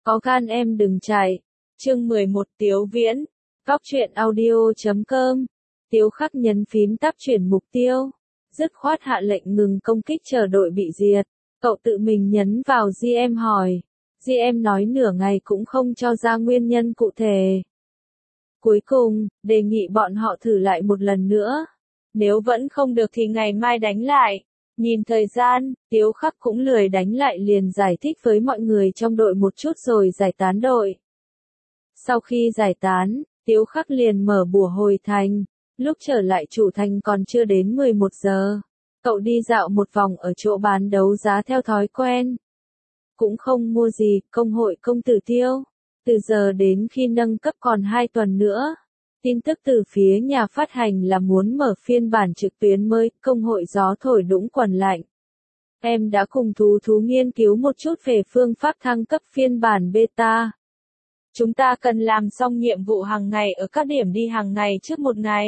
Có gan em đừng chạy. Chương 11 Tiếu Viễn. Góc truyện audio.com. Tiếu Khắc nhấn phím tab chuyển mục tiêu. Dứt khoát hạ lệnh ngừng công kích chờ đội bị diệt. Cậu tự mình nhấn vào GM hỏi. GM nói nửa ngày cũng không cho ra nguyên nhân cụ thể. Cuối cùng, đề nghị bọn họ thử lại một lần nữa. Nếu vẫn không được thì ngày mai đánh lại. Nhìn thời gian, Tiếu Khắc cũng lười đánh lại liền giải thích với mọi người trong đội một chút rồi giải tán đội. Sau khi giải tán, Tiếu Khắc liền mở bùa hồi thành. Lúc trở lại chủ thành còn chưa đến 11 giờ. Cậu đi dạo một vòng ở chỗ bán đấu giá theo thói quen. Cũng không mua gì, công hội công tử Tiêu. Từ giờ đến khi nâng cấp còn 2 tuần nữa. Tin tức từ phía nhà phát hành là muốn mở phiên bản trực tuyến mới, công hội gió thổi đũng quần lạnh. Em đã cùng thú nghiên cứu một chút về phương pháp thăng cấp phiên bản beta. Chúng ta cần làm xong nhiệm vụ hàng ngày ở các điểm đi hàng ngày trước một ngày.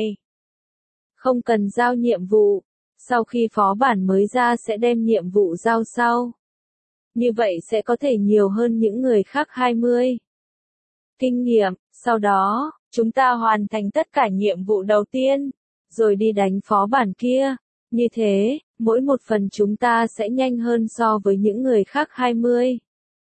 Không cần giao nhiệm vụ. Sau khi phó bản mới ra sẽ đem nhiệm vụ giao sau. Như vậy sẽ có thể nhiều hơn những người khác 20 kinh nghiệm. Sau đó, chúng ta hoàn thành tất cả nhiệm vụ đầu tiên, rồi đi đánh phó bản kia. Như thế, mỗi một phần chúng ta sẽ nhanh hơn so với những người khác 20.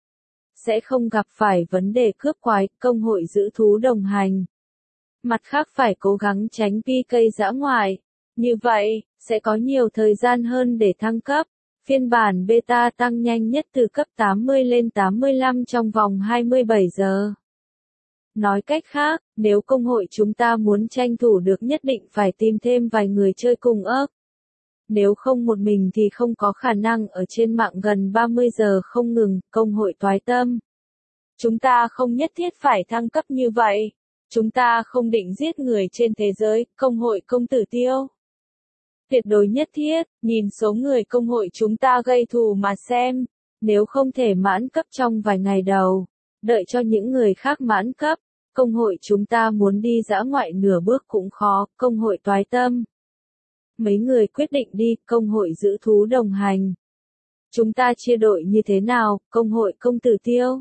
Sẽ không gặp phải vấn đề cướp quái, công hội giữ thú đồng hành. Mặt khác phải cố gắng tránh PK dã ngoại. Như vậy, sẽ có nhiều thời gian hơn để thăng cấp. Phiên bản beta tăng nhanh nhất từ cấp 80 lên 85 trong vòng 27 giờ. Nói cách khác, nếu công hội chúng ta muốn tranh thủ được nhất định phải tìm thêm vài người chơi cùng ấp. Nếu không một mình thì không có khả năng ở trên mạng gần 30 giờ không ngừng, công hội toái tâm. Chúng ta không nhất thiết phải thăng cấp như vậy. Chúng ta không định giết người trên thế giới, công hội công tử Tiêu. Tuyệt đối nhất thiết, nhìn số người công hội chúng ta gây thù mà xem. Nếu không thể mãn cấp trong vài ngày đầu, đợi cho những người khác mãn cấp. Công hội chúng ta muốn đi dã ngoại nửa bước cũng khó, công hội toái tâm. Mấy người quyết định đi, công hội giữ thú đồng hành. Chúng ta chia đội như thế nào, công hội công tử Tiêu?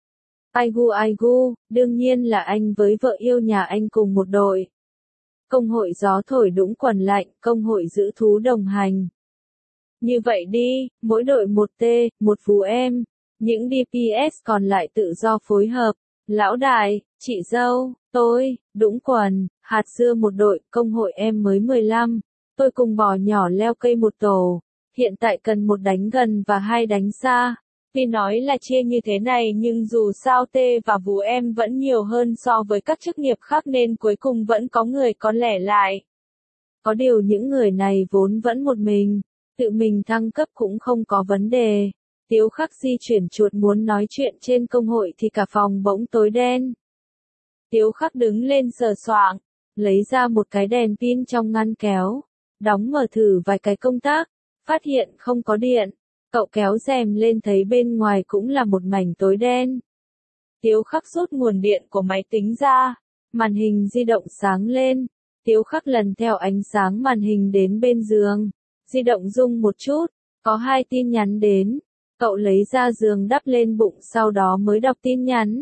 Aigu, đương nhiên là anh với vợ yêu nhà anh cùng một đội. Công hội gió thổi đũng quần lạnh, công hội giữ thú đồng hành. Như vậy đi, mỗi đội một T, một vú em. Những DPS còn lại tự do phối hợp. Lão đại, chị dâu, tôi, đũng quần, hạt dưa một đội, công hội em mới 15. Tôi cùng bò nhỏ leo cây một tổ. Hiện tại cần một đánh gần và 2 đánh xa. Tuy nói là chia như thế này nhưng dù sao T và vú em vẫn nhiều hơn so với các chức nghiệp khác nên cuối cùng vẫn có người có lẻ lại. Có điều những người này vốn vẫn một mình. Tự mình thăng cấp cũng không có vấn đề. Tiếu Khắc di chuyển chuột muốn nói chuyện trên công hội thì cả phòng bỗng tối đen. Tiếu Khắc đứng lên sờ soạng, lấy ra một cái đèn pin trong ngăn kéo, đóng mở thử vài cái công tắc, phát hiện không có điện. Cậu kéo rèm lên thấy bên ngoài cũng là một mảnh tối đen. Tiếu Khắc rút nguồn điện của máy tính ra, màn hình di động sáng lên. Tiếu Khắc lần theo ánh sáng màn hình đến bên giường, di động rung một chút, có 2 tin nhắn đến. Cậu lấy ra giường đắp lên bụng sau đó mới đọc tin nhắn.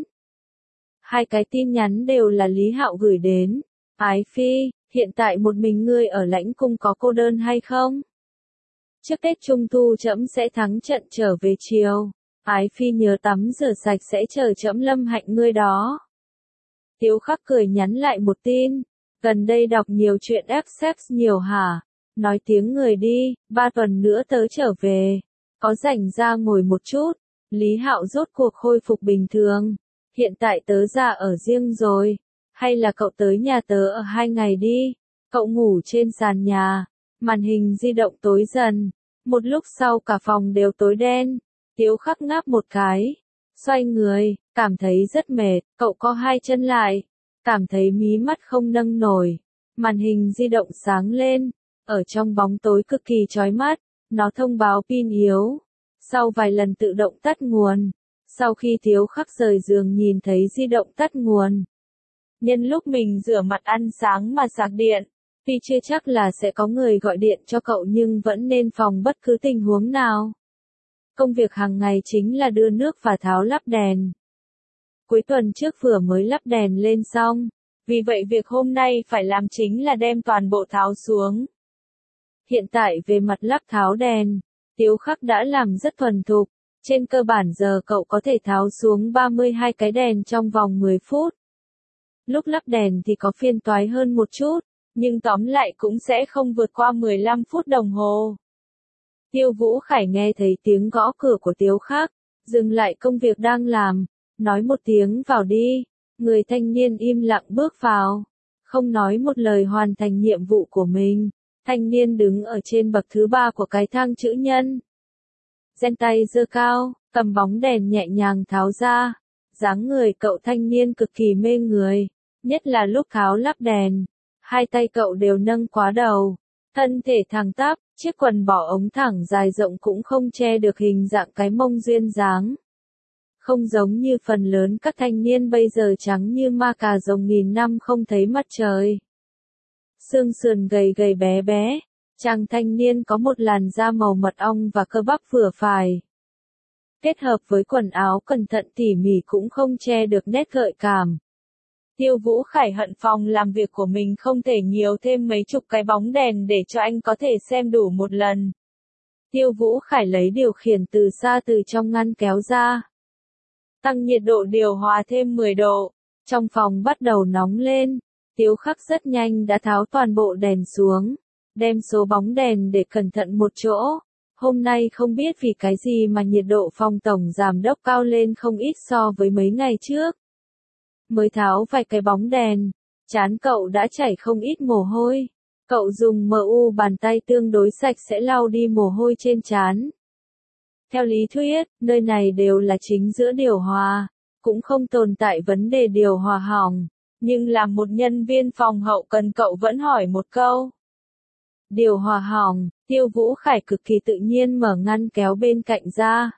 2 cái tin nhắn đều là Lý Hạo gửi đến. Ái Phi, hiện tại một mình ngươi ở lãnh cung có cô đơn hay không? Trước Tết Trung Thu trẫm sẽ thắng trận trở về chiều. Ái Phi nhớ tắm rửa sạch sẽ chờ trẫm lâm hạnh ngươi đó. Tiếu Khắc cười nhắn lại một tin. Gần đây đọc nhiều chuyện FSex nhiều hả? Nói tiếng người đi, 3 tuần nữa tớ trở về. Có rảnh ra ngồi một chút. Lý Hạo rốt cuộc khôi phục bình thường. Hiện tại tớ ra ở riêng rồi. Hay là cậu tới nhà tớ ở 2 ngày đi. Cậu ngủ trên sàn nhà. Màn hình di động tối dần. Một lúc sau cả phòng đều tối đen. Tiếu Khắc ngáp một cái. Xoay người, cảm thấy rất mệt. Cậu co 2 chân lại. Cảm thấy mí mắt không nâng nổi. Màn hình di động sáng lên. Ở trong bóng tối cực kỳ chói mắt. Nó thông báo pin yếu. Sau vài lần tự động tắt nguồn. Sau khi Tiếu Khắc rời giường nhìn thấy di động tắt nguồn. Nhân lúc mình rửa mặt ăn sáng mà sạc điện. Tuy chưa chắc là sẽ có người gọi điện cho cậu nhưng vẫn nên phòng bất cứ tình huống nào. Công việc hàng ngày chính là đưa nước và tháo lắp đèn. cuối tuần trước vừa mới lắp đèn lên xong. Vì vậy việc hôm nay phải làm chính là đem toàn bộ tháo xuống. Hiện tại về mặt lắp tháo đèn, Tiếu Khắc đã làm rất thuần thục. Trên cơ bản giờ cậu có thể tháo xuống 32 cái đèn trong vòng 10 phút. Lúc lắp đèn thì có phiền toái hơn một chút, nhưng tóm lại cũng sẽ không vượt qua 15 phút đồng hồ. Tiêu Vũ Khải nghe thấy tiếng gõ cửa của Tiếu Khắc, dừng lại công việc đang làm, nói một tiếng vào đi. Người thanh niên im lặng bước vào, không nói một lời hoàn thành nhiệm vụ của mình. Thanh niên đứng ở trên bậc thứ 3 của cái thang chữ nhân. Gen tay giơ cao, cầm bóng đèn nhẹ nhàng tháo ra. Dáng người cậu thanh niên cực kỳ mê người, nhất là lúc tháo lắp đèn. Hai tay cậu đều nâng quá đầu, thân thể thẳng tắp, chiếc quần bỏ ống thẳng dài rộng cũng không che được hình dạng cái mông duyên dáng. Không giống như phần lớn các thanh niên bây giờ trắng như ma cà rồng nghìn năm không thấy mặt trời. Xương sườn gầy gầy bé bé, chàng thanh niên có một làn da màu mật ong và cơ bắp vừa phải. Kết hợp với quần áo cẩn thận tỉ mỉ cũng không che được nét gợi cảm. Tiêu Vũ Khải hận phòng làm việc của mình không thể nhiều thêm mấy chục cái bóng đèn để cho anh có thể xem đủ một lần. Tiêu Vũ Khải lấy điều khiển từ xa từ trong ngăn kéo ra. Tăng nhiệt độ điều hòa thêm 10 độ. Trong phòng bắt đầu nóng lên. Tiếu Khắc rất nhanh đã tháo toàn bộ đèn xuống. Đem số bóng đèn để cẩn thận một chỗ. Hôm nay không biết vì cái gì mà nhiệt độ phòng tổng giám đốc cao lên không ít so với mấy ngày trước. Mới tháo vài cái bóng đèn, trán cậu đã chảy không ít mồ hôi. Cậu dùng MU bàn tay tương đối sạch sẽ lau đi mồ hôi trên trán. Theo lý thuyết, nơi này đều là chính giữa điều hòa, cũng không tồn tại vấn đề điều hòa hỏng. Nhưng làm một nhân viên phòng hậu cần cậu vẫn hỏi một câu. Điều hòa hỏng, Tiêu Vũ Khải cực kỳ tự nhiên mở ngăn kéo bên cạnh ra.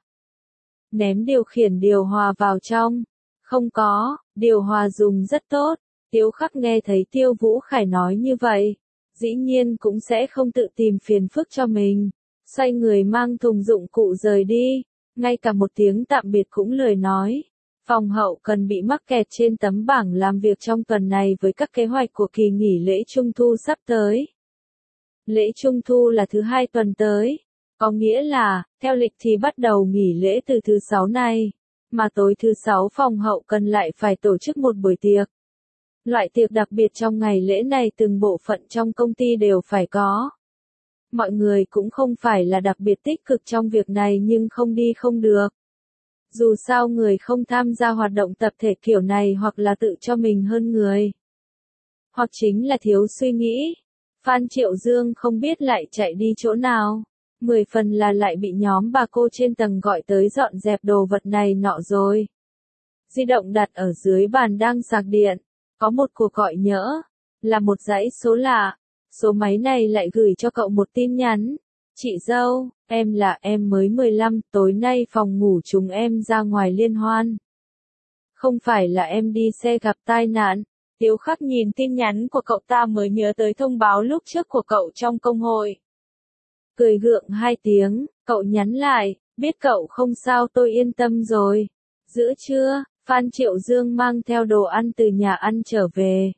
Ném điều khiển điều hòa vào trong. Không có, điều hòa dùng rất tốt. Tiếu Khắc nghe thấy Tiêu Vũ Khải nói như vậy, dĩ nhiên cũng sẽ không tự tìm phiền phức cho mình. Xoay người mang thùng dụng cụ rời đi, ngay cả một tiếng tạm biệt cũng lười nói. Phòng hậu cần bị mắc kẹt trên tấm bảng làm việc trong tuần này với các kế hoạch của kỳ nghỉ lễ Trung Thu sắp tới. Lễ Trung Thu là thứ 2 tuần tới, có nghĩa là, theo lịch thì bắt đầu nghỉ lễ từ thứ 6 này, mà tối thứ 6 phòng hậu cần lại phải tổ chức một buổi tiệc. Loại tiệc đặc biệt trong ngày lễ này từng bộ phận trong công ty đều phải có. Mọi người cũng không phải là đặc biệt tích cực trong việc này nhưng không đi không được. Dù sao người không tham gia hoạt động tập thể kiểu này hoặc là tự cho mình hơn người, hoặc chính là thiếu suy nghĩ. Phan Triệu Dương không biết lại chạy đi chỗ nào. 10 phần là lại bị nhóm bà cô trên tầng gọi tới dọn dẹp đồ vật này nọ rồi. Di động đặt ở dưới bàn đang sạc điện. Có một cuộc gọi nhỡ. Là một dãy số lạ. Số máy này lại gửi cho cậu một tin nhắn. Chị dâu, em là em mới 15, tối nay phòng ngủ chúng em ra ngoài liên hoan. Không phải là em đi xe gặp tai nạn. Tiếu Khắc nhìn tin nhắn của cậu ta mới nhớ tới thông báo lúc trước của cậu trong công hội. Cười gượng 2 tiếng, cậu nhắn lại, biết cậu không sao tôi yên tâm rồi. Giữa trưa, Phan Triệu Dương mang theo đồ ăn từ nhà ăn trở về.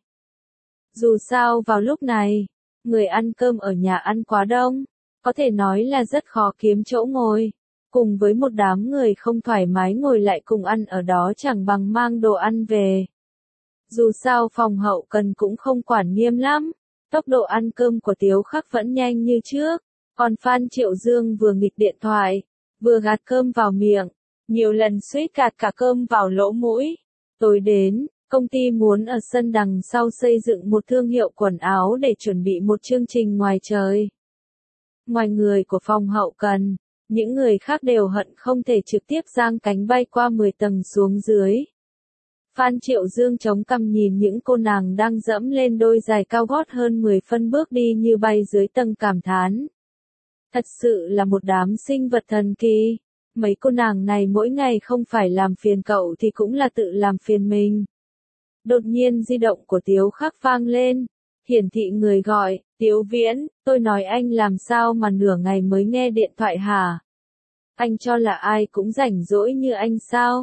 Dù sao vào lúc này, người ăn cơm ở nhà ăn quá đông, có thể nói là rất khó kiếm chỗ ngồi. Cùng với một đám người không thoải mái ngồi lại cùng ăn ở đó chẳng bằng mang đồ ăn về. Dù sao phòng hậu cần cũng không quản nghiêm lắm, tốc độ ăn cơm của Tiếu Khắc vẫn nhanh như trước, còn Phan Triệu Dương vừa nghịch điện thoại, vừa gạt cơm vào miệng, nhiều lần suýt gạt cả cơm vào lỗ mũi. Tối đến, công ty muốn ở sân đằng sau xây dựng một thương hiệu quần áo để chuẩn bị một chương trình ngoài trời. Ngoài người của phòng hậu cần, những người khác đều hận không thể trực tiếp giang cánh bay qua 10 tầng xuống dưới. Phan Triệu Dương chống cằm nhìn những cô nàng đang dẫm lên đôi giày cao gót hơn 10 phân bước đi như bay dưới tầng cảm thán. Thật sự là một đám sinh vật thần kỳ. Mấy cô nàng này mỗi ngày không phải làm phiền cậu thì cũng là tự làm phiền mình. Đột nhiên di động của Tiếu Khắc vang lên. Hiển thị người gọi, Tiếu Viễn, tôi nói anh làm sao mà nửa ngày mới nghe điện thoại hả? Anh cho là ai cũng rảnh rỗi như anh sao?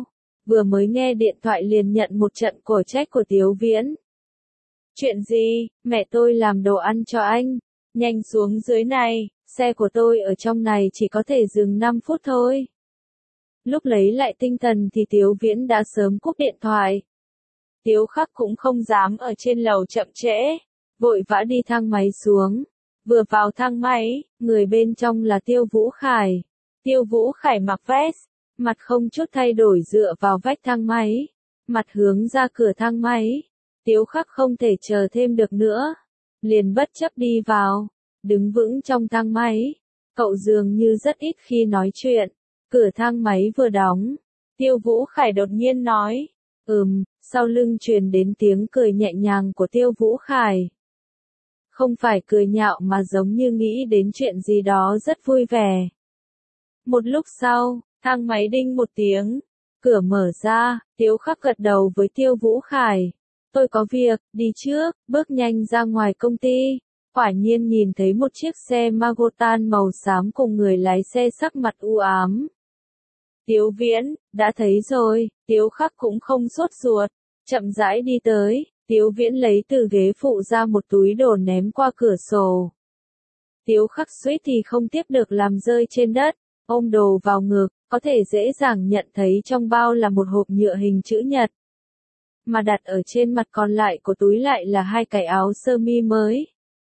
vừa mới nghe điện thoại liền nhận một trận cổ trách của Tiếu Viễn. Chuyện gì, mẹ tôi làm đồ ăn cho anh, nhanh xuống dưới này, xe của tôi ở trong này chỉ có thể dừng 5 phút thôi. Lúc lấy lại tinh thần thì Tiếu Viễn đã sớm cúp điện thoại. Tiếu Khắc cũng không dám ở trên lầu chậm trễ, vội vã đi thang máy xuống. Vừa vào thang máy, người bên trong là Tiêu Vũ Khải. Tiêu Vũ Khải mặc vest, mặt không chút thay đổi dựa vào vách thang máy, mặt hướng ra cửa thang máy. Tiếu Khắc không thể chờ thêm được nữa, liền bất chấp đi vào, đứng vững trong thang máy. Cậu dường như rất ít khi nói chuyện. Cửa thang máy vừa đóng, Tiêu Vũ Khải đột nhiên nói, sau lưng truyền đến tiếng cười nhẹ nhàng của Tiêu Vũ Khải. Không phải cười nhạo mà giống như nghĩ đến chuyện gì đó rất vui vẻ. Một lúc sau, thang máy đinh một tiếng, cửa mở ra, Tiếu Khắc gật đầu với Tiêu Vũ Khải. Tôi có việc, đi trước, bước nhanh ra ngoài công ty. Quả nhiên nhìn thấy một chiếc xe Magotan màu xám cùng người lái xe sắc mặt u ám. Tiếu Viễn, đã thấy rồi, Tiếu Khắc cũng không sốt ruột, chậm rãi đi tới, Tiếu Viễn lấy từ ghế phụ ra một túi đồ ném qua cửa sổ. Tiếu Khắc suýt thì không tiếp được làm rơi trên đất, ôm đồ vào ngực, có thể dễ dàng nhận thấy trong bao là một hộp nhựa hình chữ nhật. Mà đặt ở trên mặt còn lại của túi lại là 2 cái áo sơ mi mới.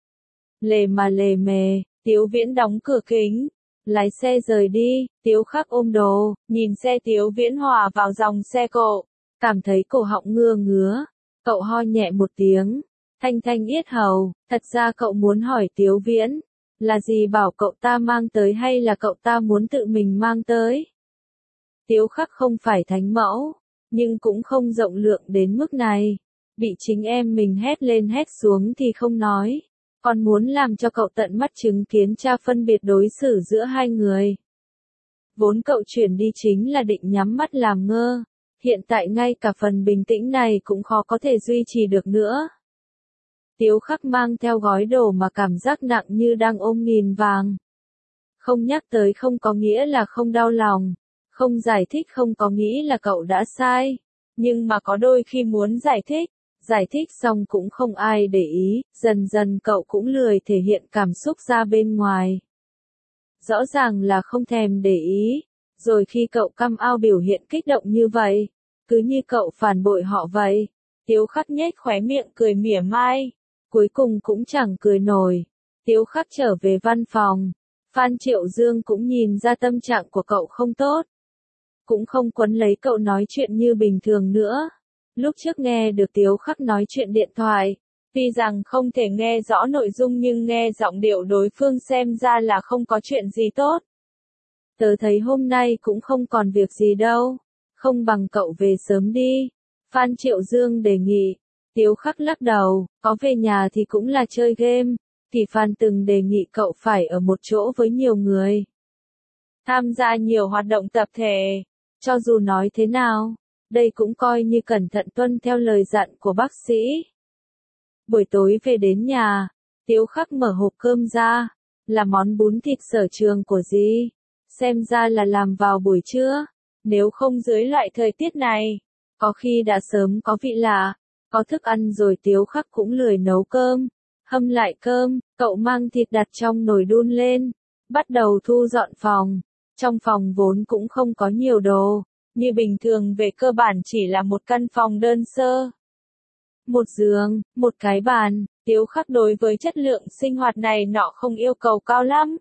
Lề mà lề mề, Tiếu Viễn đóng cửa kính, lái xe rời đi. Tiếu Khắc ôm đồ, nhìn xe Tiếu Viễn hòa vào dòng xe cộ, cảm thấy cổ họng ngứa ngứa. Cậu ho nhẹ một tiếng, thanh thanh yết hầu, thật ra cậu muốn hỏi Tiếu Viễn, là gì bảo cậu ta mang tới hay là cậu ta muốn tự mình mang tới? Tiếu Khắc không phải thánh mẫu, nhưng cũng không rộng lượng đến mức này. Bị chính em mình hét lên hét xuống thì không nói, còn muốn làm cho cậu tận mắt chứng kiến cha phân biệt đối xử giữa hai người. Vốn cậu chuyển đi chính là định nhắm mắt làm ngơ, hiện tại ngay cả phần bình tĩnh này cũng khó có thể duy trì được nữa. Tiếu Khắc mang theo gói đồ mà cảm giác nặng như đang ôm nghìn vàng. Không nhắc tới không có nghĩa là không đau lòng, không giải thích không có nghĩa là cậu đã sai, nhưng mà có đôi khi muốn giải thích xong cũng không ai để ý, dần dần cậu cũng lười thể hiện cảm xúc ra bên ngoài. Rõ ràng là không thèm để ý, rồi khi cậu căm ao biểu hiện kích động như vậy, cứ như cậu phản bội họ vậy. Tiếu Khắc nhếch khóe miệng cười mỉa mai, cuối cùng cũng chẳng cười nổi. Tiếu Khắc trở về văn phòng, Phan Triệu Dương cũng nhìn ra tâm trạng của cậu không tốt, cũng không quấn lấy cậu nói chuyện như bình thường nữa. Lúc trước nghe được Tiếu Khắc nói chuyện điện thoại, tuy rằng không thể nghe rõ nội dung nhưng nghe giọng điệu đối phương xem ra là không có chuyện gì tốt. Tớ thấy hôm nay cũng không còn việc gì đâu, không bằng cậu về sớm đi. Phan Triệu Dương đề nghị. Tiếu Khắc lắc đầu, có về nhà thì cũng là chơi game. Thì Phan từng đề nghị cậu phải ở một chỗ với nhiều người, tham gia nhiều hoạt động tập thể. Cho dù nói thế nào, đây cũng coi như cẩn thận tuân theo lời dặn của bác sĩ. Buổi tối về đến nhà, Tiếu Khắc mở hộp cơm ra, là món bún thịt sở trường của dì. Xem ra là làm vào buổi trưa, nếu không dưới loại thời tiết này, có khi đã sớm có vị lạ. Có thức ăn rồi Tiếu Khắc cũng lười nấu cơm. Hâm lại cơm, cậu mang thịt đặt trong nồi đun lên, bắt đầu thu dọn phòng. Trong phòng vốn cũng không có nhiều đồ, như bình thường về cơ bản chỉ là một căn phòng đơn sơ. Một giường, một cái bàn, Tiếu Khắc đối với chất lượng sinh hoạt này nọ không yêu cầu cao lắm.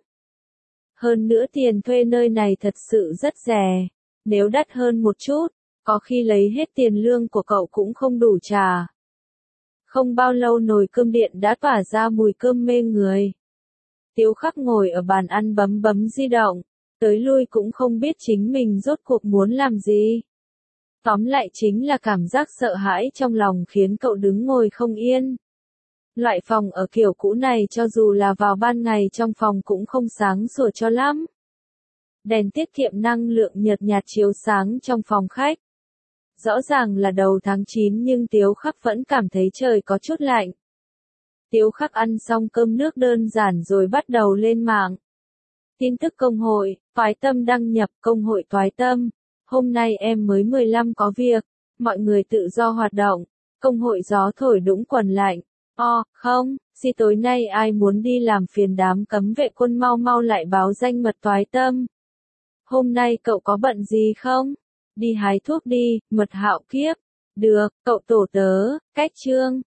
Hơn nữa tiền thuê nơi này thật sự rất rẻ, nếu đắt hơn một chút, có khi lấy hết tiền lương của cậu cũng không đủ trả. Không bao lâu nồi cơm điện đã tỏa ra mùi cơm mê người. Tiếu Khắc ngồi ở bàn ăn bấm di động, tới lui cũng không biết chính mình rốt cuộc muốn làm gì. Tóm lại chính là cảm giác sợ hãi trong lòng khiến cậu đứng ngồi không yên. Loại phòng ở kiểu cũ này cho dù là vào ban ngày trong phòng cũng không sáng sủa cho lắm. Đèn tiết kiệm năng lượng nhợt nhạt chiếu sáng trong phòng khách. Rõ ràng là đầu tháng 9 nhưng Tiếu Khắc vẫn cảm thấy trời có chút lạnh. Tiếu Khắc ăn xong cơm nước đơn giản rồi bắt đầu lên mạng. Tin tức công hội, Toái Tâm đăng nhập công hội Toái Tâm. Hôm nay em mới 15 có việc, mọi người tự do hoạt động, công hội gió thổi đũng quần lạnh. Không, tối nay ai muốn đi làm phiền đám cấm vệ quân mau mau lại báo danh mật toái tâm. Hôm nay cậu có bận gì không? Đi hái thuốc đi, Mật Hạo kiếp. Được, cậu tổ tớ, cách chương.